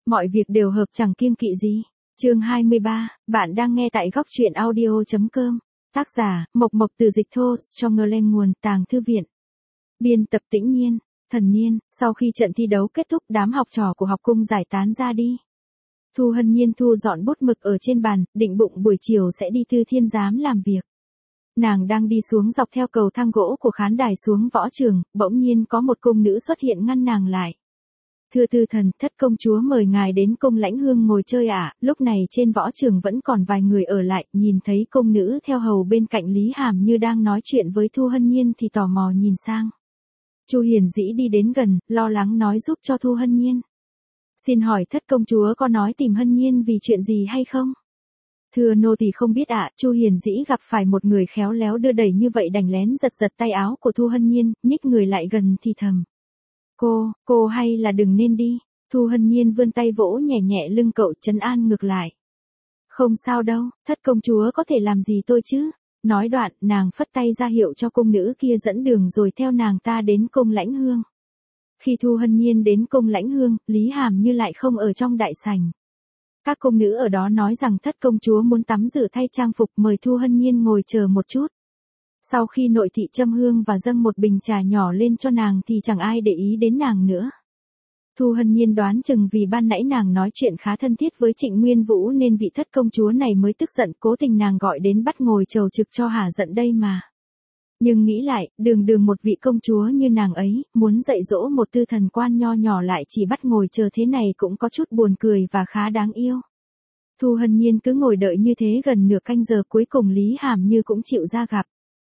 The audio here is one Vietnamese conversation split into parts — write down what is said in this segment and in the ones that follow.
mọi việc đều hợp chẳng kiêng kỵ gì. Chương 23, bạn đang nghe tại góc truyện audio.com. Tác giả, Mộc Mộc từ dịch thô, Strongerland nguồn, Tàng Thư Viện. Biên tập Tĩnh Nhiên, Thần Niên. Sau khi trận thi đấu kết thúc, đám học trò của học cung giải tán ra đi. Thu Hân Nhiên thu dọn bút mực ở trên bàn, định bụng buổi chiều sẽ đi Tư Thiên Giám làm việc. Nàng đang đi xuống dọc theo cầu thang gỗ của khán đài xuống võ trường, bỗng nhiên có một cung nữ xuất hiện ngăn nàng lại. Thưa Tư Thần, thất công chúa mời ngài đến cung Lãnh Hương ngồi chơi ạ. Lúc này trên võ trường vẫn còn vài người ở lại, nhìn thấy cung nữ theo hầu bên cạnh Lý Hàm Như đang nói chuyện với Thu Hân Nhiên thì tò mò nhìn sang. Chu Hiền Dĩ đi đến gần, lo lắng nói giúp cho Thu Hân Nhiên. Xin hỏi thất công chúa có nói tìm Hân Nhiên vì chuyện gì hay không? Thưa nô tỳ không biết ạ. Chu Hiền Dĩ gặp phải một người khéo léo đưa đẩy như vậy đành lén giật giật tay áo của Thu Hân Nhiên, nhích người lại gần thì thầm. Cô hay là đừng nên đi. Thu Hân Nhiên vươn tay vỗ nhẹ nhẹ lưng cậu trấn an ngược lại. Không sao đâu, thất công chúa có thể làm gì tôi chứ? Nói đoạn, nàng phất tay ra hiệu cho cung nữ kia dẫn đường rồi theo nàng ta đến cung Lãnh Hương. Khi Thu Hân Nhiên đến cung Lãnh Hương, Lý Hàm Như lại không ở trong đại sảnh. Các cung nữ ở đó nói rằng thất công chúa muốn tắm rửa thay trang phục, mời Thu Hân Nhiên ngồi chờ một chút. Sau khi nội thị châm hương và dâng một bình trà nhỏ lên cho nàng thì chẳng ai để ý đến nàng nữa. Thu Hân Nhiên đoán chừng vì ban nãy nàng nói chuyện khá thân thiết với Trịnh Nguyên Vũ nên vị thất công chúa này mới tức giận, cố tình nàng gọi đến bắt ngồi chầu trực cho hả giận đây mà. Nhưng nghĩ lại, đường một vị công chúa như nàng ấy, muốn dạy dỗ một tư thần quan nho nhỏ lại chỉ bắt ngồi chờ thế này cũng có chút buồn cười và khá đáng yêu. Thu Hân Nhiên cứ ngồi đợi như thế gần nửa canh giờ, cuối cùng Lý Hàm Như cũng chịu ra gặp.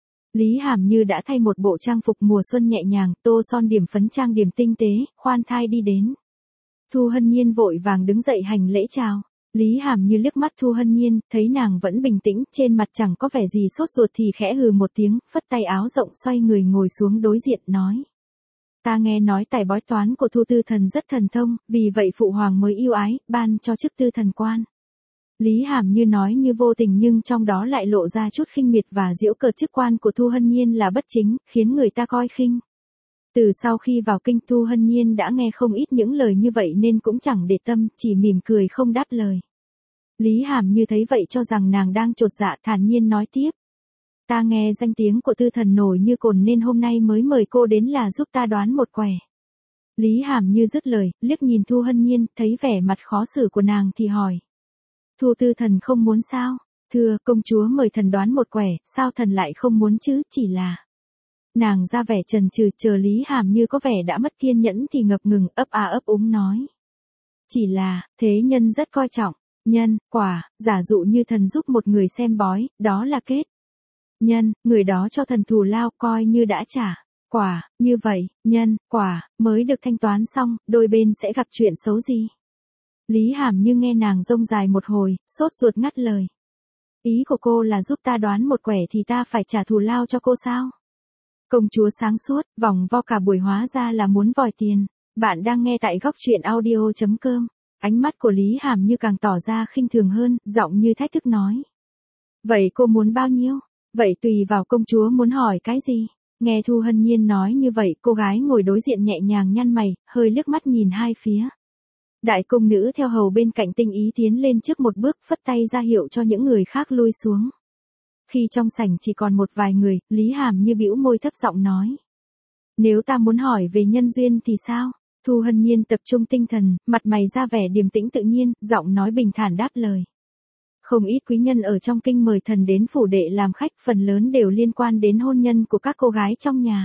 Lý Hàm Như đã thay một bộ trang phục mùa xuân nhẹ nhàng, tô son điểm phấn trang điểm tinh tế, khoan thai đi đến. Thu Hân Nhiên vội vàng đứng dậy hành lễ chào. Lý Hàm Như liếc mắt Thu Hân Nhiên, thấy nàng vẫn bình tĩnh, trên mặt chẳng có vẻ gì sốt ruột thì khẽ hừ một tiếng, phất tay áo rộng xoay người ngồi xuống đối diện nói. Ta nghe nói tài bói toán của Thu Tư Thần rất thần thông, vì vậy phụ hoàng mới yêu ái, ban cho chức tư thần quan. Lý Hàm Như nói như vô tình nhưng trong đó lại lộ ra chút khinh miệt và giễu cợt chức quan của Thu Hân Nhiên là bất chính, khiến người ta coi khinh. Từ sau khi vào kinh, Thu Hân Nhiên đã nghe không ít những lời như vậy nên cũng chẳng để tâm, chỉ mỉm cười không đáp lời. Lý Hàm Như thấy vậy cho rằng nàng đang chột dạ, thản nhiên nói tiếp. Ta nghe danh tiếng của tư thần nổi như cồn nên hôm nay mới mời cô đến là giúp ta đoán một quẻ. Lý Hàm Như dứt lời, liếc nhìn Thu Hân Nhiên, thấy vẻ mặt khó xử của nàng thì hỏi. Thu tư thần không muốn sao? Thưa, công chúa mời thần đoán một quẻ, sao thần lại không muốn chứ, chỉ là... Nàng ra vẻ chần chừ, chờ Lý Hàm Như có vẻ đã mất kiên nhẫn thì ngập ngừng ấp ấp úng nói. Chỉ là, thế nhân rất coi trọng, nhân, quả, giả dụ như thần giúp một người xem bói, đó là kết. Nhân, người đó cho thần thù lao coi như đã trả. Quả, như vậy, nhân, quả, mới được thanh toán xong, đôi bên sẽ gặp chuyện xấu gì. Lý Hàm Như nghe nàng rông dài một hồi, sốt ruột ngắt lời. Ý của cô là giúp ta đoán một quẻ thì ta phải trả thù lao cho cô sao? Công chúa sáng suốt, vòng vo cả buổi hóa ra là muốn vòi tiền. Bạn đang nghe tại góc truyện audio.com. Ánh mắt của Lý Hàm Như càng tỏ ra khinh thường hơn, giọng như thách thức nói. Vậy cô muốn bao nhiêu? Vậy tùy vào công chúa muốn hỏi cái gì? Nghe Thu Hân Nhiên nói như vậy, cô gái ngồi đối diện nhẹ nhàng nhăn mày, hơi liếc mắt nhìn hai phía. Đại cung nữ theo hầu bên cạnh tinh ý tiến lên trước một bước, phất tay ra hiệu cho những người khác lui xuống. Khi trong sảnh chỉ còn một vài người, Lý Hàm Như bĩu môi thấp giọng nói. Nếu ta muốn hỏi về nhân duyên thì sao? Thu Hân Nhiên tập trung tinh thần, mặt mày ra vẻ điềm tĩnh tự nhiên, giọng nói bình thản đáp lời. Không ít quý nhân ở trong kinh mời thần đến phủ đệ làm khách, phần lớn đều liên quan đến hôn nhân của các cô gái trong nhà.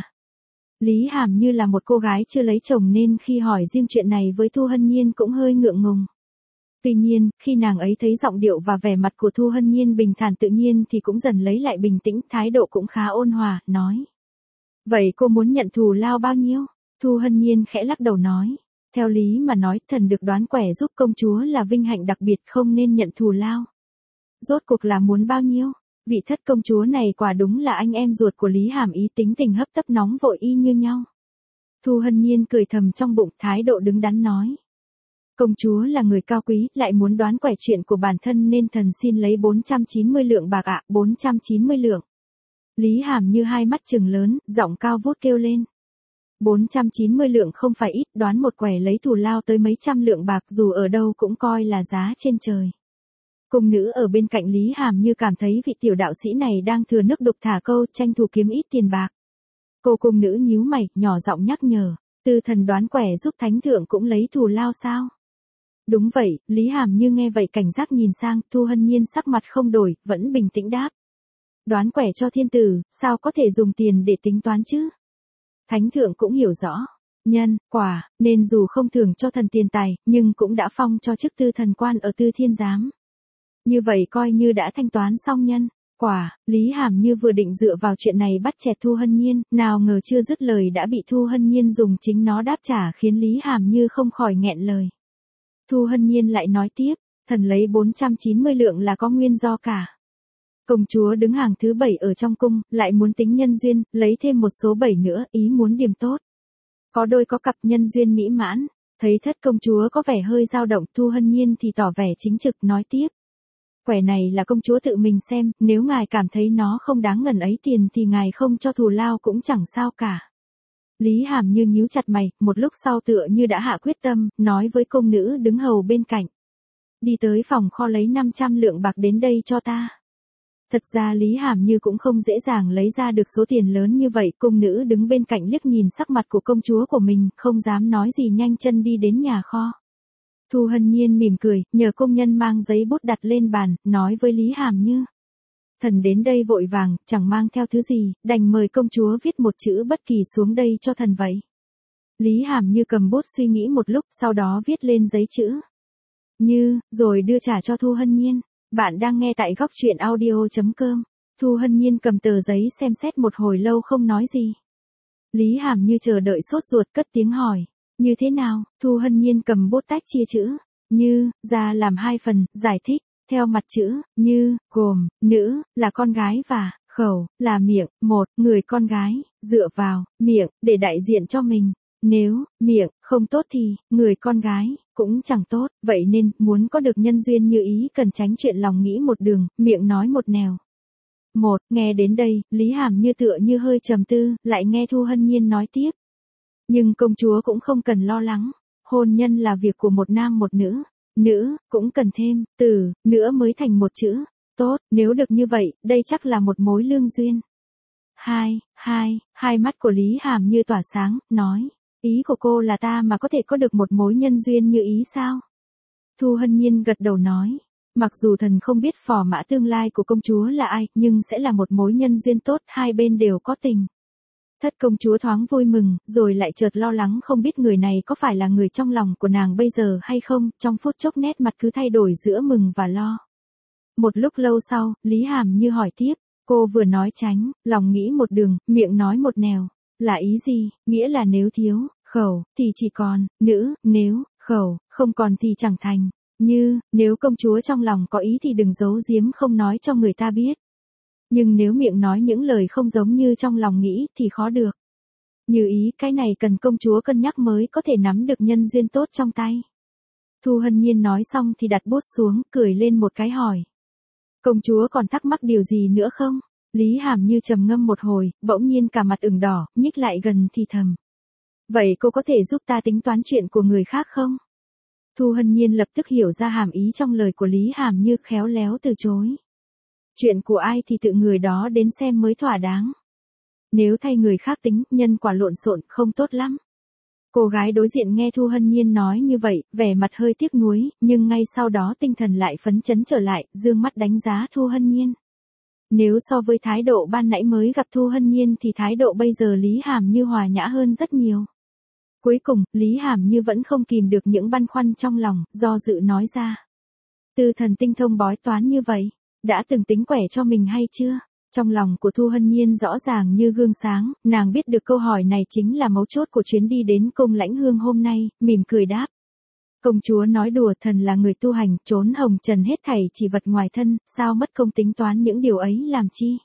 Lý Hàm Như là một cô gái chưa lấy chồng nên khi hỏi riêng chuyện này với Thu Hân Nhiên cũng hơi ngượng ngùng. Tuy nhiên, khi nàng ấy thấy giọng điệu và vẻ mặt của Thu Hân Nhiên bình thản tự nhiên thì cũng dần lấy lại bình tĩnh, thái độ cũng khá ôn hòa, nói. Vậy cô muốn nhận thù lao bao nhiêu? Thu Hân Nhiên khẽ lắc đầu nói. Theo lý mà nói, thần được đoán quẻ giúp công chúa là vinh hạnh đặc biệt, không nên nhận thù lao. Rốt cuộc là muốn bao nhiêu? Vị thất công chúa này quả đúng là anh em ruột của Lý Hàm Ý, tính tình hấp tấp nóng vội y như nhau. Thu Hân Nhiên cười thầm trong bụng, thái độ đứng đắn nói. Công chúa là người cao quý, lại muốn đoán quẻ chuyện của bản thân nên thần xin lấy 490 lượng bạc ạ, 490 lượng. Lý Hàm Như hai mắt trừng lớn, giọng cao vút kêu lên. 490 lượng không phải ít, đoán một quẻ lấy thù lao tới mấy trăm lượng bạc dù ở đâu cũng coi là giá trên trời. Cung nữ ở bên cạnh Lý Hàm Như cảm thấy vị tiểu đạo sĩ này đang thừa nước đục thả câu, tranh thủ kiếm ít tiền bạc. Cô cung nữ nhíu mày, nhỏ giọng nhắc nhở, Tư thần đoán quẻ giúp thánh thượng cũng lấy thù lao sao? Đúng vậy, Lý Hàm Như nghe vậy cảnh giác nhìn sang, Thu Hân Nhiên sắc mặt không đổi, vẫn bình tĩnh đáp. Đoán quẻ cho thiên tử, sao có thể dùng tiền để tính toán chứ? Thánh thượng cũng hiểu rõ. Nhân, quả, nên dù không thưởng cho thần tiền tài, nhưng cũng đã phong cho chức tư thần quan ở Tư Thiên Giám. Như vậy coi như đã thanh toán xong nhân. Quả, Lý Hàm Như vừa định dựa vào chuyện này bắt chẹt Thu Hân Nhiên, nào ngờ chưa dứt lời đã bị Thu Hân Nhiên dùng chính nó đáp trả khiến Lý Hàm Như không khỏi nghẹn lời. Thu Hân Nhiên lại nói tiếp, thần lấy 490 lượng là có nguyên do cả. Công chúa đứng hàng thứ 7 ở trong cung, lại muốn tính nhân duyên, lấy thêm một số 7 nữa, ý muốn điểm tốt. Có đôi có cặp nhân duyên mỹ mãn, thấy thất công chúa có vẻ hơi dao động, Thu Hân Nhiên thì tỏ vẻ chính trực nói tiếp. Quẻ này là công chúa tự mình xem, nếu ngài cảm thấy nó không đáng ngần ấy tiền thì ngài không cho thù lao cũng chẳng sao cả. Lý Hàm Như nhíu chặt mày, một lúc sau tựa như đã hạ quyết tâm, nói với công nữ đứng hầu bên cạnh. Đi tới phòng kho lấy 500 lượng bạc đến đây cho ta. Thật ra Lý Hàm Như cũng không dễ dàng lấy ra được số tiền lớn như vậy, cung nữ đứng bên cạnh liếc nhìn sắc mặt của công chúa của mình, không dám nói gì nhanh chân đi đến nhà kho. Thu Hân Nhiên mỉm cười, nhờ công nhân mang giấy bút đặt lên bàn, nói với Lý Hàm Như. Thần đến đây vội vàng, chẳng mang theo thứ gì, đành mời công chúa viết một chữ bất kỳ xuống đây cho thần vậy. Lý Hàm Như cầm bút suy nghĩ một lúc, sau đó viết lên giấy chữ Như, rồi đưa trả cho Thu Hân Nhiên. Bạn đang nghe tại góc truyện audio.com. Thu Hân Nhiên cầm tờ giấy xem xét một hồi lâu không nói gì. Lý Hàm Như chờ đợi sốt ruột cất tiếng hỏi. Như thế nào? Thu Hân Nhiên cầm bút tách chia chữ Như ra làm hai phần, giải thích. Theo mặt chữ Như, gồm, nữ, là con gái và khẩu, là miệng, một, người con gái, dựa vào, miệng, để đại diện cho mình. Nếu, miệng, không tốt thì, người con gái, cũng chẳng tốt, vậy nên, muốn có được nhân duyên như ý cần tránh chuyện lòng nghĩ một đường, miệng nói một nẻo. Một, nghe đến đây, Lý Hàm Như tựa như hơi trầm tư, lại nghe Thu Hân Nhiên nói tiếp. Nhưng công chúa cũng không cần lo lắng, hôn nhân là việc của một nam một nữ. Nữ, cũng cần thêm, từ, nữa mới thành một chữ. Tốt, nếu được như vậy, đây chắc là một mối lương duyên. Hai mắt của Lý Hàm Như tỏa sáng, nói. Ý của cô là ta mà có thể có được một mối nhân duyên như ý sao? Thu Hân Nhiên gật đầu nói. Mặc dù thần không biết phò mã tương lai của công chúa là ai, nhưng sẽ là một mối nhân duyên tốt, hai bên đều có tình. Thất công chúa thoáng vui mừng, rồi lại chợt lo lắng không biết người này có phải là người trong lòng của nàng bây giờ hay không, trong phút chốc nét mặt cứ thay đổi giữa mừng và lo. Một lúc lâu sau, Lý Hàm Như hỏi tiếp, cô vừa nói tránh, lòng nghĩ một đường, miệng nói một nẻo, là ý gì, nghĩa là nếu thiếu, khẩu, thì chỉ còn, nữ, nếu, khẩu, không còn thì chẳng thành, Như, nếu công chúa trong lòng có ý thì đừng giấu giếm không nói cho người ta biết. Nhưng nếu miệng nói những lời không giống như trong lòng nghĩ thì khó được. Như ý, cái này cần công chúa cân nhắc mới có thể nắm được nhân duyên tốt trong tay. Thu Hân Nhiên nói xong thì đặt bút xuống, cười lên một cái hỏi. Công chúa còn thắc mắc điều gì nữa không? Lý Hàm Như trầm ngâm một hồi, bỗng nhiên cả mặt ửng đỏ, nhích lại gần thì thầm. Vậy cô có thể giúp ta tính toán chuyện của người khác không? Thu Hân Nhiên lập tức hiểu ra hàm ý trong lời của Lý Hàm Như, khéo léo từ chối. Chuyện của ai thì tự người đó đến xem mới thỏa đáng. Nếu thay người khác tính, nhân quả lộn xộn, không tốt lắm. Cô gái đối diện nghe Thu Hân Nhiên nói như vậy, vẻ mặt hơi tiếc nuối, nhưng ngay sau đó tinh thần lại phấn chấn trở lại, dương mắt đánh giá Thu Hân Nhiên. Nếu so với thái độ ban nãy mới gặp Thu Hân Nhiên thì thái độ bây giờ Lý Hàm Như hòa nhã hơn rất nhiều. Cuối cùng, Lý Hàm Như vẫn không kìm được những băn khoăn trong lòng, do dự nói ra. Tư thần tinh thông bói toán như vậy, đã từng tính quẻ cho mình hay chưa? Trong lòng của Thu Hân Nhiên rõ ràng như gương sáng, nàng biết được câu hỏi này chính là mấu chốt của chuyến đi đến cung Lãnh Hương hôm nay, mỉm cười đáp. Công chúa nói đùa, thần là người tu hành, trốn hồng trần hết thảy chỉ vật ngoài thân, sao mất công tính toán những điều ấy làm chi?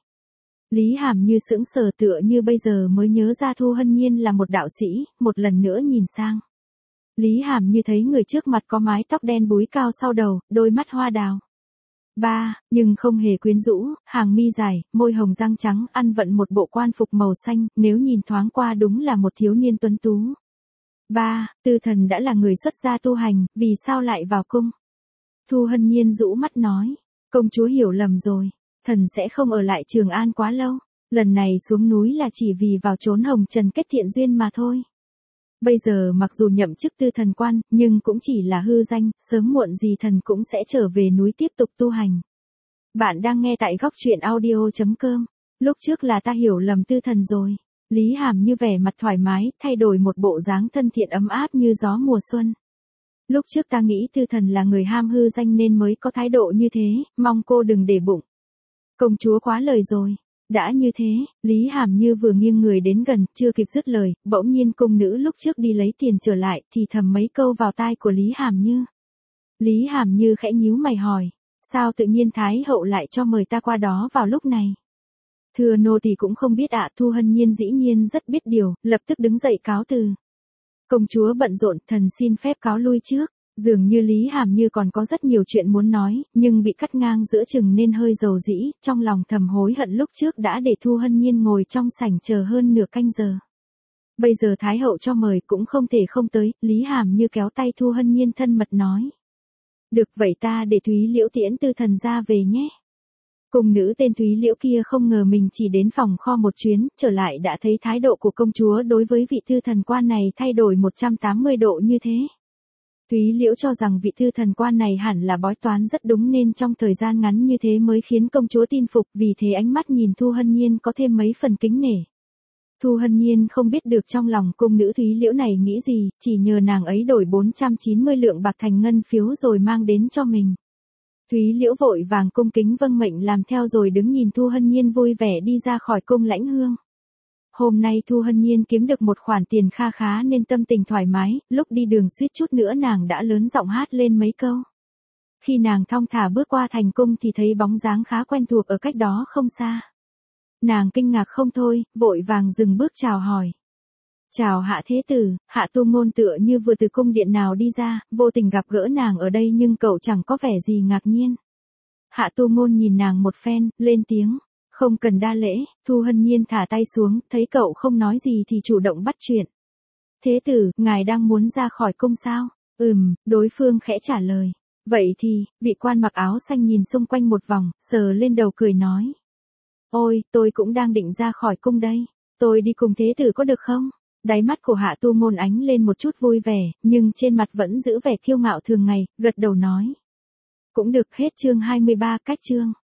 Lý Hàm Như sững sờ tựa như bây giờ mới nhớ ra Thu Hân Nhiên là một đạo sĩ, một lần nữa nhìn sang. Lý Hàm Như thấy người trước mặt có mái tóc đen búi cao sau đầu, đôi mắt hoa đào. 3. Nhưng không hề quyến rũ, hàng mi dài, môi hồng răng trắng, ăn vận một bộ quan phục màu xanh, nếu nhìn thoáng qua đúng là một thiếu niên tuấn tú. 3. Tư Thần đã là người xuất gia tu hành, vì sao lại vào cung? Thu Hân Nhiên rũ mắt nói, công chúa hiểu lầm rồi, thần sẽ không ở lại Trường An quá lâu, lần này xuống núi là chỉ vì vào trốn hồng trần kết thiện duyên mà thôi. Bây giờ mặc dù nhậm chức tư thần quan, nhưng cũng chỉ là hư danh, sớm muộn gì thần cũng sẽ trở về núi tiếp tục tu hành. Bạn đang nghe tại góc truyện audio.com. Lúc trước là ta hiểu lầm tư thần rồi. Lý Hàm Như vẻ mặt thoải mái, thay đổi một bộ dáng thân thiện ấm áp như gió mùa xuân. Lúc trước ta nghĩ tư thần là người ham hư danh nên mới có thái độ như thế, mong cô đừng để bụng. Công chúa quá lời rồi. Đã như thế, Lý Hàm Như vừa nghiêng người đến gần, chưa kịp dứt lời, bỗng nhiên cung nữ lúc trước đi lấy tiền trở lại, thì thầm mấy câu vào tai của Lý Hàm Như. Lý Hàm Như khẽ nhíu mày hỏi, sao tự nhiên Thái hậu lại cho mời ta qua đó vào lúc này? Thưa nô tỳ cũng không biết ạ. Thu Hân Nhiên dĩ nhiên rất biết điều, lập tức đứng dậy cáo từ. Công chúa bận rộn, thần xin phép cáo lui trước. Dường như Lý Hàm Như còn có rất nhiều chuyện muốn nói, nhưng bị cắt ngang giữa chừng nên hơi dầu dĩ, trong lòng thầm hối hận lúc trước đã để Thu Hân Nhiên ngồi trong sảnh chờ hơn nửa canh giờ. Bây giờ Thái hậu cho mời cũng không thể không tới, Lý Hàm Như kéo tay Thu Hân Nhiên thân mật nói. Được vậy ta để Thúy Liễu tiễn tư thần ra về nhé. Cung nữ tên Thúy Liễu kia không ngờ mình chỉ đến phòng kho một chuyến, trở lại đã thấy thái độ của công chúa đối với vị tư thần quan này thay đổi 180 độ như thế. Thúy Liễu cho rằng vị tư thần quan này hẳn là bói toán rất đúng nên trong thời gian ngắn như thế mới khiến công chúa tin phục, vì thế ánh mắt nhìn Thu Hân Nhiên có thêm mấy phần kính nể. Thu Hân Nhiên không biết được trong lòng cung nữ Thúy Liễu này nghĩ gì, chỉ nhờ nàng ấy đổi 490 lượng bạc thành ngân phiếu rồi mang đến cho mình. Thúy Liễu vội vàng cung kính vâng mệnh làm theo rồi đứng nhìn Thu Hân Nhiên vui vẻ đi ra khỏi cung lãnh hương. Hôm nay Thu Hân Nhiên kiếm được một khoản tiền kha khá nên tâm tình thoải mái, lúc đi đường suýt chút nữa nàng đã lớn giọng hát lên mấy câu. Khi nàng thong thả bước qua thành cung thì thấy bóng dáng khá quen thuộc ở cách đó không xa. Nàng kinh ngạc không thôi, vội vàng dừng bước chào hỏi. Chào Hạ Thế Tử. Hạ Tu Ngôn tựa như vừa từ cung điện nào đi ra, vô tình gặp gỡ nàng ở đây nhưng cậu chẳng có vẻ gì ngạc nhiên. Hạ Tu Ngôn nhìn nàng một phen, lên tiếng. Không cần đa lễ. Thu Hân Nhiên thả tay xuống, thấy cậu không nói gì thì chủ động bắt chuyện. Thế tử, ngài đang muốn ra khỏi cung sao? Đối phương khẽ trả lời. Vậy thì, vị quan mặc áo xanh nhìn xung quanh một vòng, sờ lên đầu cười nói. Ôi, tôi cũng đang định ra khỏi cung đây. Tôi đi cùng thế tử có được không? Đáy mắt của Hạ Tu Ngôn ánh lên một chút vui vẻ, nhưng trên mặt vẫn giữ vẻ kiêu ngạo thường ngày, gật đầu nói. Cũng được. Hết chương 23. Cách chương.